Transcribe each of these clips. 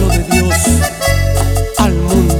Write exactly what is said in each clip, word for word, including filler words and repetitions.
regalo de Dios al mundo.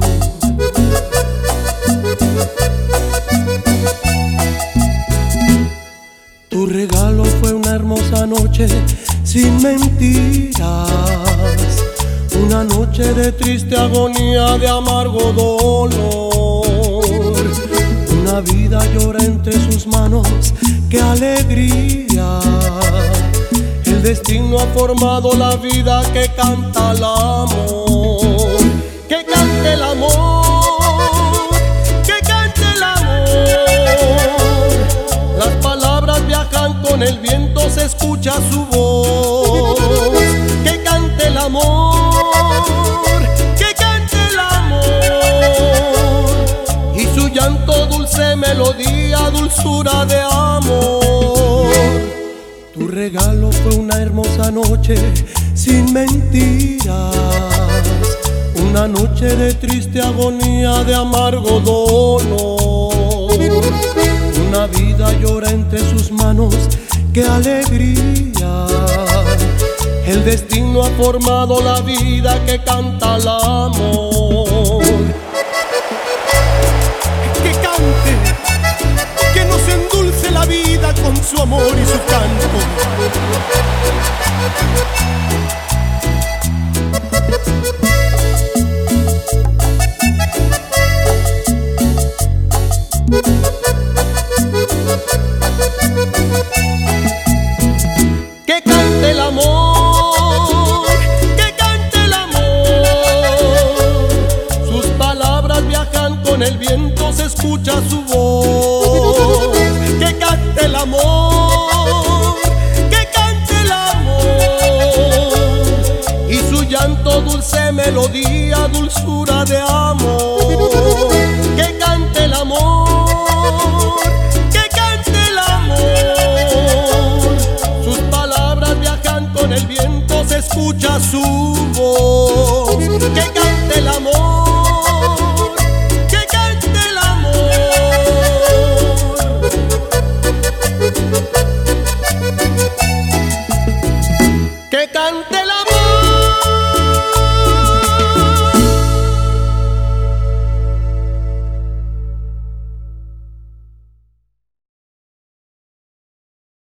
Tu regalo fue una hermosa noche sin mentiras, una noche de triste agonía, de amargo dolor. Una vida llora entre sus manos, qué alegría. El destino ha formado la vida que canta el amor. Que cante el amor, que cante el amor. Las palabras viajan con el viento, se escucha su voz. Que cante el amor, que cante el amor. Y su llanto dulce melodía, dulzura de amor. Tu regalo fue una hermosa noche sin mentiras, una noche de triste agonía, de amargo dolor. Una vida llora entre sus manos, qué alegría. El destino ha formado la vida que canta el amor. Que cante, que nos endulce la vida con su amor y su canto. Que cante el amor, que cante el amor. Sus palabras viajan con el viento, se escucha su voz. Que cante el amor, que cante el amor. Y su llanto dulce melodía, dulzura de amor. Que cante el amor, que cante el amor. Sus palabras viajan con el viento, se escucha su voz. Que cante el amor, que cante el amor. Que cante